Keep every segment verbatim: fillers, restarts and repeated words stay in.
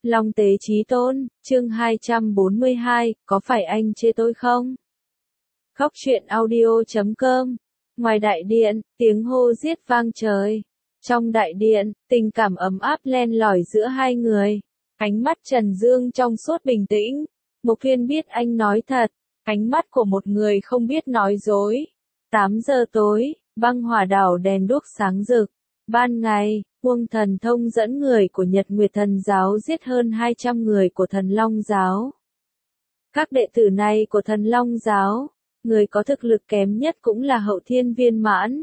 Long tế chí tôn, chương hai trăm bốn mươi hai, có phải anh chê tôi không? Khóc chuyện audio chấm com. Ngoài đại điện, tiếng hô giết vang trời. Trong đại điện, tình cảm ấm áp len lỏi giữa hai người. Ánh mắt Trần Dương trong suốt bình tĩnh. Mộc Phiên biết anh nói thật. Ánh mắt của một người không biết nói dối. tám giờ tối, băng hỏa đảo đèn đuốc sáng rực. Ban ngày, Uông Thần Thông dẫn người của Nhật Nguyệt Thần Giáo giết hơn hai trăm người của Thần Long Giáo. Các đệ tử này của Thần Long Giáo, người có thực lực kém nhất cũng là hậu thiên viên mãn.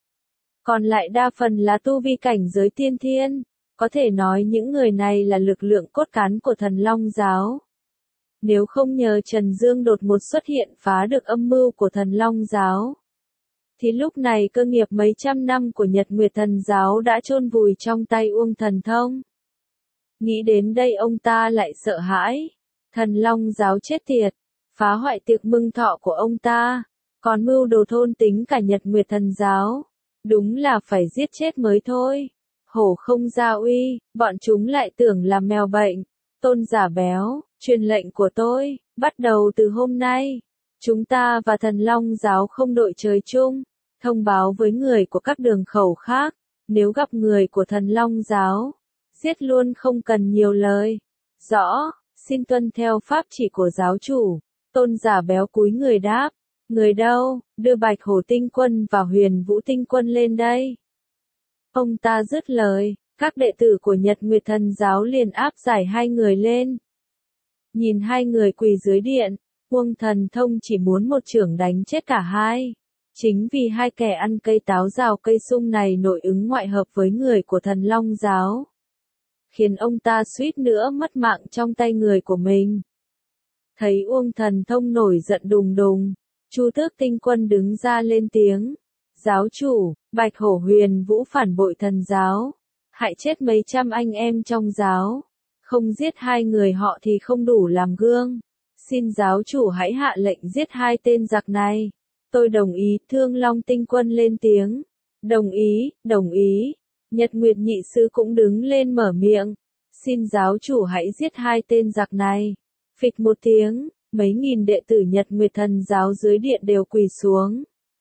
Còn lại đa phần là tu vi cảnh giới tiên thiên, có thể nói những người này là lực lượng cốt cán của Thần Long Giáo. Nếu không nhờ Trần Dương đột ngột xuất hiện phá được âm mưu của Thần Long Giáo, thì lúc này cơ nghiệp mấy trăm năm của Nhật Nguyệt Thần Giáo đã chôn vùi trong tay Uông Thần Thông. Nghĩ đến đây ông ta lại sợ hãi. Thần Long Giáo chết tiệt, phá hoại tiệc mừng thọ của ông ta, còn mưu đồ thôn tính cả Nhật Nguyệt Thần Giáo. Đúng là phải giết chết mới thôi. Hổ không ra uy, bọn chúng lại tưởng là mèo bệnh. Tôn Giả Béo, truyền lệnh của tôi, bắt đầu từ hôm nay, chúng ta và Thần Long Giáo không đội trời chung. Thông báo với người của các đường khẩu khác, nếu gặp người của Thần Long Giáo, giết luôn không cần nhiều lời. Rõ, xin tuân theo pháp chỉ của giáo chủ. Tôn Giả Béo cúi người đáp, người đâu, đưa Bạch Hổ Tinh Quân và Huyền Vũ Tinh Quân lên đây. Ông ta dứt lời, các đệ tử của Nhật Nguyệt Thần Giáo liền áp giải hai người lên. Nhìn hai người quỳ dưới điện, Uông Thần Thông chỉ muốn một chưởng đánh chết cả hai. Chính vì hai kẻ ăn cây táo rào cây sung này nội ứng ngoại hợp với người của Thần Long Giáo, khiến ông ta suýt nữa mất mạng trong tay người của mình. Thấy Uông Thần Thông nổi giận đùng đùng, Chu Tước Tinh Quân đứng ra lên tiếng. Giáo chủ, Bạch Hổ Huyền Vũ phản bội Thần Giáo, hại chết mấy trăm anh em trong giáo. Không giết hai người họ thì không đủ làm gương. Xin giáo chủ hãy hạ lệnh giết hai tên giặc này. Tôi đồng ý. Thương Long Tinh Quân lên tiếng. Đồng ý, đồng ý. Nhật Nguyệt Nhị Sư cũng đứng lên mở miệng. Xin giáo chủ hãy giết hai tên giặc này. Phịch một tiếng, mấy nghìn đệ tử Nhật Nguyệt Thần Giáo dưới điện đều quỳ xuống.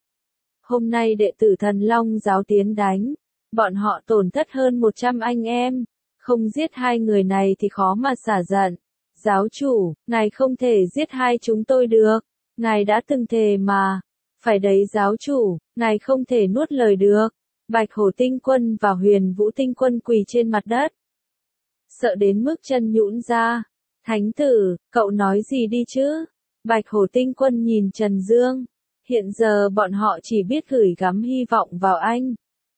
Hôm nay đệ tử Thần Long Giáo tiến đánh, bọn họ tổn thất hơn một trăm anh em. Không giết hai người này thì khó mà xả giận. Giáo chủ, ngài không thể giết hai chúng tôi được. Ngài đã từng thề mà. Phải đấy giáo chủ, ngài không thể nuốt lời được. Bạch Hổ Tinh Quân và Huyền Vũ Tinh Quân quỳ trên mặt đất, sợ đến mức chân nhũn ra. Thánh tử, cậu nói gì đi chứ? Bạch Hổ Tinh Quân nhìn Trần Dương. Hiện giờ bọn họ chỉ biết gửi gắm hy vọng vào anh.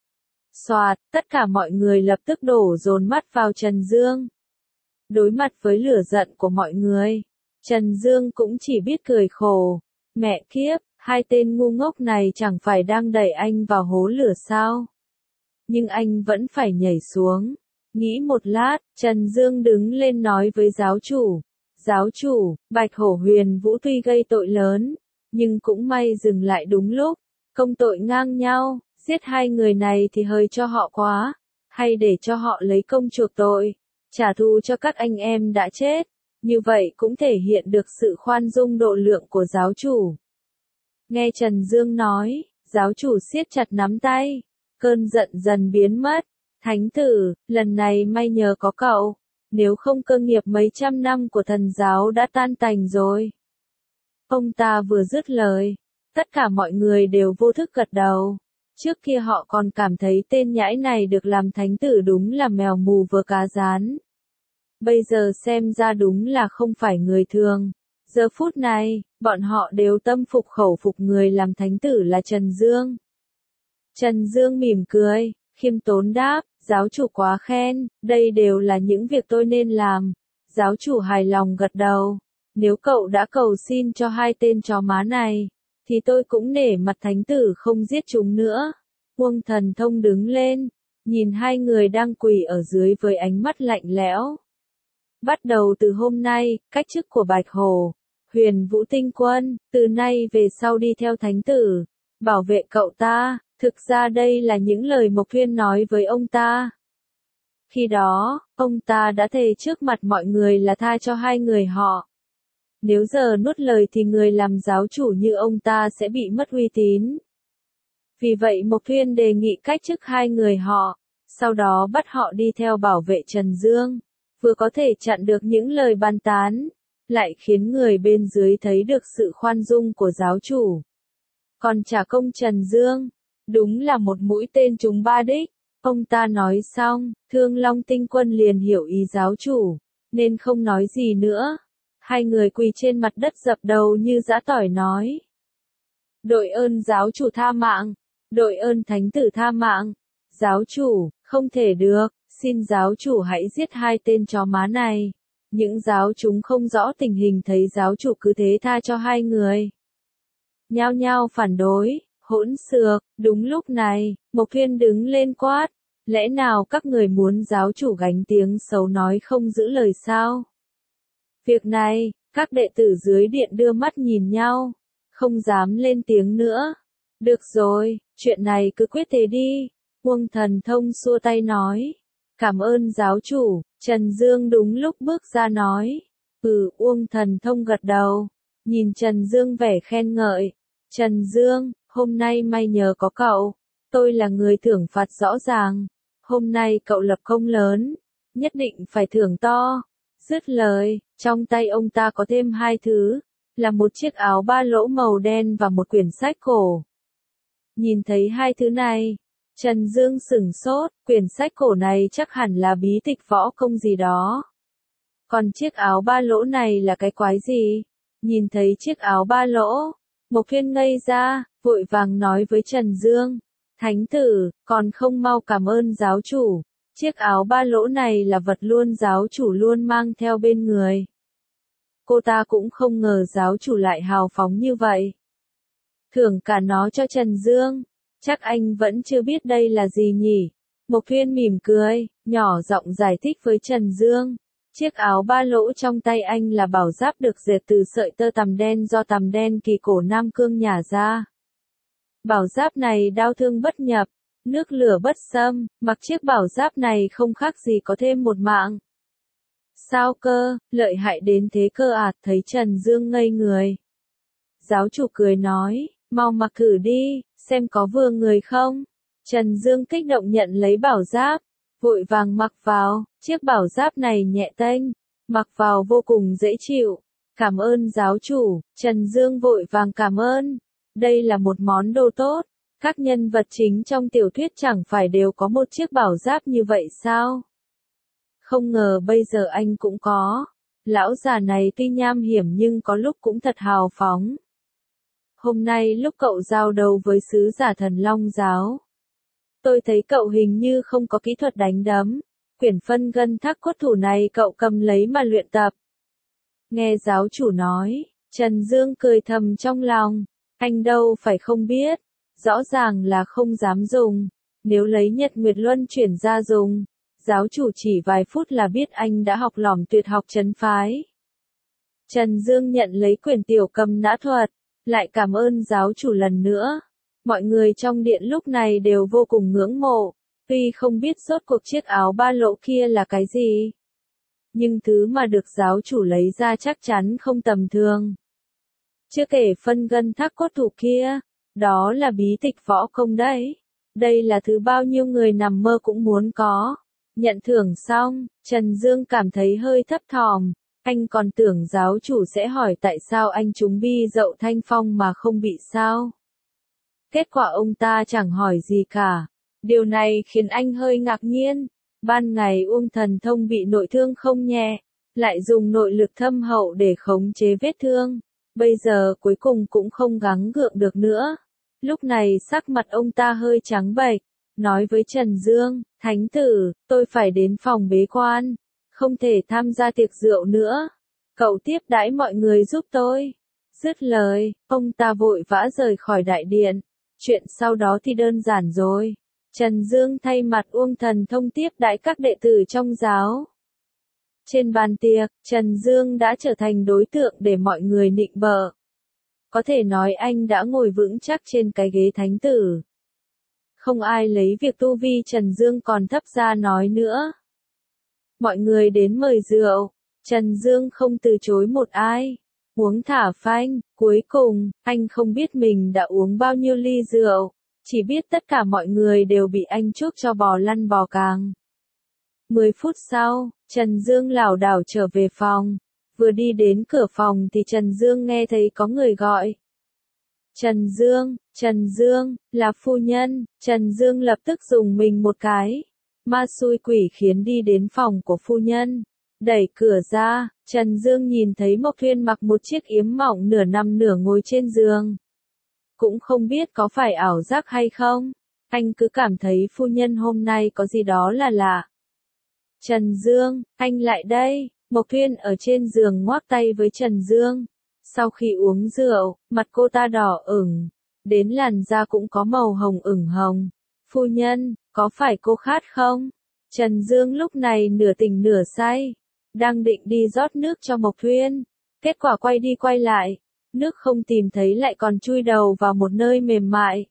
Soạt, tất cả mọi người lập tức đổ dồn mắt vào Trần Dương. Đối mặt với lửa giận của mọi người, Trần Dương cũng chỉ biết cười khổ. Mẹ kiếp, hai tên ngu ngốc này chẳng phải đang đẩy anh vào hố lửa sao? Nhưng anh vẫn phải nhảy xuống. Nghĩ một lát, Trần Dương đứng lên nói với giáo chủ. Giáo chủ, Bạch Hổ Huyền Vũ tuy gây tội lớn, nhưng cũng may dừng lại đúng lúc. Công tội ngang nhau, giết hai người này thì hơi cho họ quá. Hay để cho họ lấy công chuộc tội, trả thù cho các anh em đã chết. Như vậy cũng thể hiện được sự khoan dung độ lượng của giáo chủ. Nghe Trần Dương nói, giáo chủ siết chặt nắm tay. Cơn giận dần biến mất. Thánh tử, lần này may nhờ có cậu. Nếu không cơ nghiệp mấy trăm năm của thần giáo đã tan tành rồi. Ông ta vừa dứt lời, tất cả mọi người đều vô thức gật đầu. Trước kia họ còn cảm thấy tên nhãi này được làm thánh tử đúng là mèo mù vờ cá rán. Bây giờ xem ra đúng là không phải người thường. Giờ phút này, bọn họ đều tâm phục khẩu phục người làm thánh tử là Trần Dương. Trần Dương mỉm cười, khiêm tốn đáp, giáo chủ quá khen, đây đều là những việc tôi nên làm. Giáo chủ hài lòng gật đầu. Nếu cậu đã cầu xin cho hai tên chó má này, thì tôi cũng nể mặt thánh tử không giết chúng nữa. Uông Thần Thông đứng lên, nhìn hai người đang quỳ ở dưới với ánh mắt lạnh lẽo. Bắt đầu từ hôm nay, cách chức của Bạch Hổ, Huyền Vũ Tinh Quân, từ nay về sau đi theo thánh tử, bảo vệ cậu ta. Thực ra đây là những lời Mộc Phiên nói với ông ta. Khi đó, ông ta đã thề trước mặt mọi người là tha cho hai người họ. Nếu giờ nuốt lời thì người làm giáo chủ như ông ta sẽ bị mất uy tín. Vì vậy Mộc Thuyên đề nghị cách chức hai người họ, sau đó bắt họ đi theo bảo vệ Trần Dương, vừa có thể chặn được những lời bàn tán, lại khiến người bên dưới thấy được sự khoan dung của giáo chủ. Còn trả công Trần Dương, đúng là một mũi tên trúng ba đích. Ông ta nói xong, Thương Long Tinh Quân liền hiểu ý giáo chủ, nên không nói gì nữa. Hai người quỳ trên mặt đất dập đầu như giã tỏi nói. Đội ơn giáo chủ tha mạng, đội ơn thánh tử tha mạng. Giáo chủ, không thể được, xin giáo chủ hãy giết hai tên chó má này. Những giáo chúng không rõ tình hình thấy giáo chủ cứ thế tha cho hai người. Nhao nhao phản đối, hỗn xược. Đúng lúc này, Mộc Thuyên đứng lên quát. Lẽ nào các người muốn giáo chủ gánh tiếng xấu nói không giữ lời sao? Việc này, các đệ tử dưới điện đưa mắt nhìn nhau, không dám lên tiếng nữa. Được rồi, chuyện này cứ quyết thế đi. Uông Thần Thông xua tay nói. Cảm ơn giáo chủ. Trần Dương đúng lúc bước ra nói. Ừ, Uông Thần Thông gật đầu. Nhìn Trần Dương vẻ khen ngợi. Trần Dương, hôm nay may nhờ có cậu. Tôi là người thưởng phạt rõ ràng. Hôm nay cậu lập công lớn. Nhất định phải thưởng to. Dứt lời, trong tay ông ta có thêm hai thứ. Là một chiếc áo ba lỗ màu đen và một quyển sách cổ. Nhìn thấy hai thứ này, Trần Dương sửng sốt, quyển sách cổ này chắc hẳn là bí tịch võ công gì đó. Còn chiếc áo ba lỗ này là cái quái gì? Nhìn thấy chiếc áo ba lỗ, Mộc Thuyên ngây ra, vội vàng nói với Trần Dương. Thánh tử, còn không mau cảm ơn giáo chủ. Chiếc áo ba lỗ này là vật luôn giáo chủ luôn mang theo bên người. Cô ta cũng không ngờ giáo chủ lại hào phóng như vậy. Thưởng cả nó cho Trần Dương. Chắc anh vẫn chưa biết đây là gì nhỉ? Mộc Thuyên mỉm cười, nhỏ giọng giải thích với Trần Dương. Chiếc áo ba lỗ trong tay anh là bảo giáp được dệt từ sợi tơ tằm đen do tằm đen kỳ cổ Nam Cương nhả ra. Bảo giáp này đao thương bất nhập, nước lửa bất xâm, mặc chiếc bảo giáp này không khác gì có thêm một mạng. Sao cơ, lợi hại đến thế cơ à? Thấy Trần Dương ngây người. Giáo chủ cười nói, mau mặc thử đi, xem có vừa người không. Trần Dương kích động nhận lấy bảo giáp, vội vàng mặc vào, chiếc bảo giáp này nhẹ tênh, mặc vào vô cùng dễ chịu. Cảm ơn giáo chủ. Trần Dương vội vàng cảm ơn. Đây là một món đồ tốt. Các nhân vật chính trong tiểu thuyết chẳng phải đều có một chiếc bảo giáp như vậy sao? Không ngờ bây giờ anh cũng có. Lão già này tuy nham hiểm nhưng có lúc cũng thật hào phóng. Hôm nay lúc cậu giao đấu với sứ giả Thần Long giáo, tôi thấy cậu hình như không có kỹ thuật đánh đấm. Quyển phân gân thác cốt thủ này cậu cầm lấy mà luyện tập. Nghe giáo chủ nói, Trần Dương cười thầm trong lòng. Anh đâu phải không biết. Rõ ràng là không dám dùng. Nếu lấy Nhật Nguyệt Luân chuyển ra dùng, giáo chủ chỉ vài phút là biết anh đã học lỏm tuyệt học trấn phái. Trần Dương nhận lấy quyển tiểu cầm nã thuật, lại cảm ơn giáo chủ lần nữa. Mọi người trong điện lúc này đều vô cùng ngưỡng mộ, tuy không biết rốt cuộc chiếc áo ba lỗ kia là cái gì. Nhưng thứ mà được giáo chủ lấy ra chắc chắn không tầm thường. Chưa kể phân gân thác cốt thủ kia, đó là bí tịch võ công đấy. Đây là thứ bao nhiêu người nằm mơ cũng muốn có. Nhận thưởng xong, Trần Dương cảm thấy hơi thấp thỏm. Anh còn tưởng giáo chủ sẽ hỏi tại sao anh trúng bi dậu thanh phong mà không bị sao. Kết quả ông ta chẳng hỏi gì cả. Điều này khiến anh hơi ngạc nhiên. Ban ngày Uông Thần Thông bị nội thương không nhẹ, lại dùng nội lực thâm hậu để khống chế vết thương. Bây giờ cuối cùng cũng không gắng gượng được nữa. Lúc này sắc mặt ông ta hơi trắng bệch, nói với Trần Dương, Thánh tử, tôi phải đến phòng bế quan, không thể tham gia tiệc rượu nữa. Cậu tiếp đãi mọi người giúp tôi. Dứt lời, ông ta vội vã rời khỏi đại điện. Chuyện sau đó thì đơn giản rồi. Trần Dương thay mặt Uông Thần Thông tiếp đãi các đệ tử trong giáo. Trên bàn tiệc, Trần Dương đã trở thành đối tượng để mọi người nịnh bợ. Có thể nói anh đã ngồi vững chắc trên cái ghế thánh tử. Không ai lấy việc tu vi Trần Dương còn thấp ra nói nữa. mọi người đến mời rượu. Trần Dương không từ chối một ai. Uống thả phanh, cuối cùng, anh không biết mình đã uống bao nhiêu ly rượu. Chỉ biết tất cả mọi người đều bị anh chuốc cho bò lăn bò càng. Mười phút sau, Trần Dương lảo đảo trở về phòng. Vừa đi đến cửa phòng thì Trần Dương nghe thấy có người gọi. Trần Dương, Trần Dương, là phu nhân. Trần Dương lập tức dùng mình một cái. Ma xui quỷ khiến đi đến phòng của phu nhân. Đẩy cửa ra, Trần Dương nhìn thấy Mộc Thuyên mặc một chiếc yếm mỏng nửa nằm nửa ngồi trên giường. Cũng không biết có phải ảo giác hay không. Anh cứ cảm thấy phu nhân hôm nay có gì đó là lạ. Trần Dương, anh lại đây. Mộc Thuyên ở trên giường ngoắc tay với Trần Dương. Sau khi uống rượu, mặt cô ta đỏ ửng, đến làn da cũng có màu hồng ửng hồng. Phu nhân, có phải cô khát không? Trần Dương lúc này nửa tỉnh nửa say, đang định đi rót nước cho Mộc Thuyên. Kết quả quay đi quay lại, nước không tìm thấy lại còn chui đầu vào một nơi mềm mại.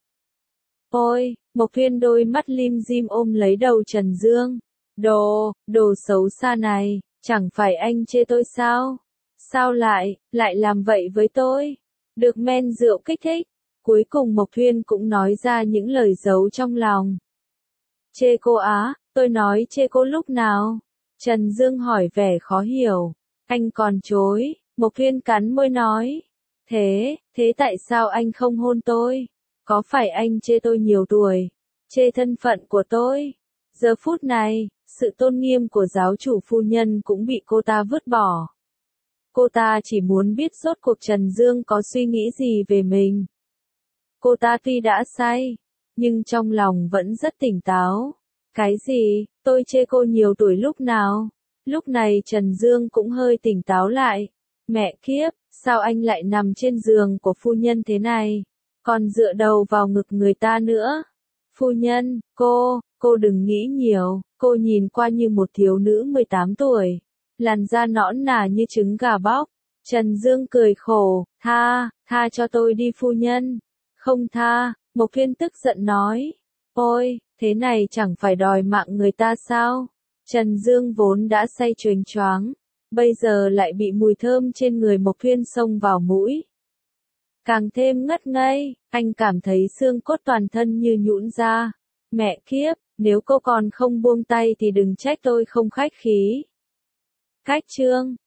Ôi, Mộc Thuyên đôi mắt lim dim ôm lấy đầu Trần Dương. Đồ, đồ xấu xa này, chẳng phải anh chê tôi sao? Sao lại, lại làm vậy với tôi? Được men rượu kích thích, cuối cùng Mộc Thuyên cũng nói ra những lời giấu trong lòng. Chê cô á, tôi nói chê cô lúc nào? Trần Dương hỏi vẻ khó hiểu. Anh còn chối, Mộc Thuyên cắn môi nói. Thế, thế tại sao anh không hôn tôi? Có phải anh chê tôi nhiều tuổi? Chê thân phận của tôi? Giờ phút này, sự tôn nghiêm của giáo chủ phu nhân cũng bị cô ta vứt bỏ. Cô ta chỉ muốn biết rốt cuộc Trần Dương có suy nghĩ gì về mình. Cô ta tuy đã say, nhưng trong lòng vẫn rất tỉnh táo. Cái gì, tôi chê cô nhiều tuổi lúc nào? Lúc này Trần Dương cũng hơi tỉnh táo lại. Mẹ kiếp, sao anh lại nằm trên giường của phu nhân thế này? Còn dựa đầu vào ngực người ta nữa. Phu nhân, cô, cô đừng nghĩ nhiều, cô nhìn qua như một thiếu nữ mười tám tuổi. Làn da nõn nà như trứng gà bóc. Trần Dương cười khổ, tha, tha cho tôi đi phu nhân. Không tha, Mộc Thuyên tức giận nói. Ôi, thế này chẳng phải đòi mạng người ta sao? Trần Dương vốn đã say choáng choáng, bây giờ lại bị mùi thơm trên người Mộc Thuyên xông vào mũi. Càng thêm ngất ngây, anh cảm thấy xương cốt toàn thân như nhũn ra. Mẹ kiếp, nếu cô còn không buông tay thì đừng trách tôi không khách khí. Cách chương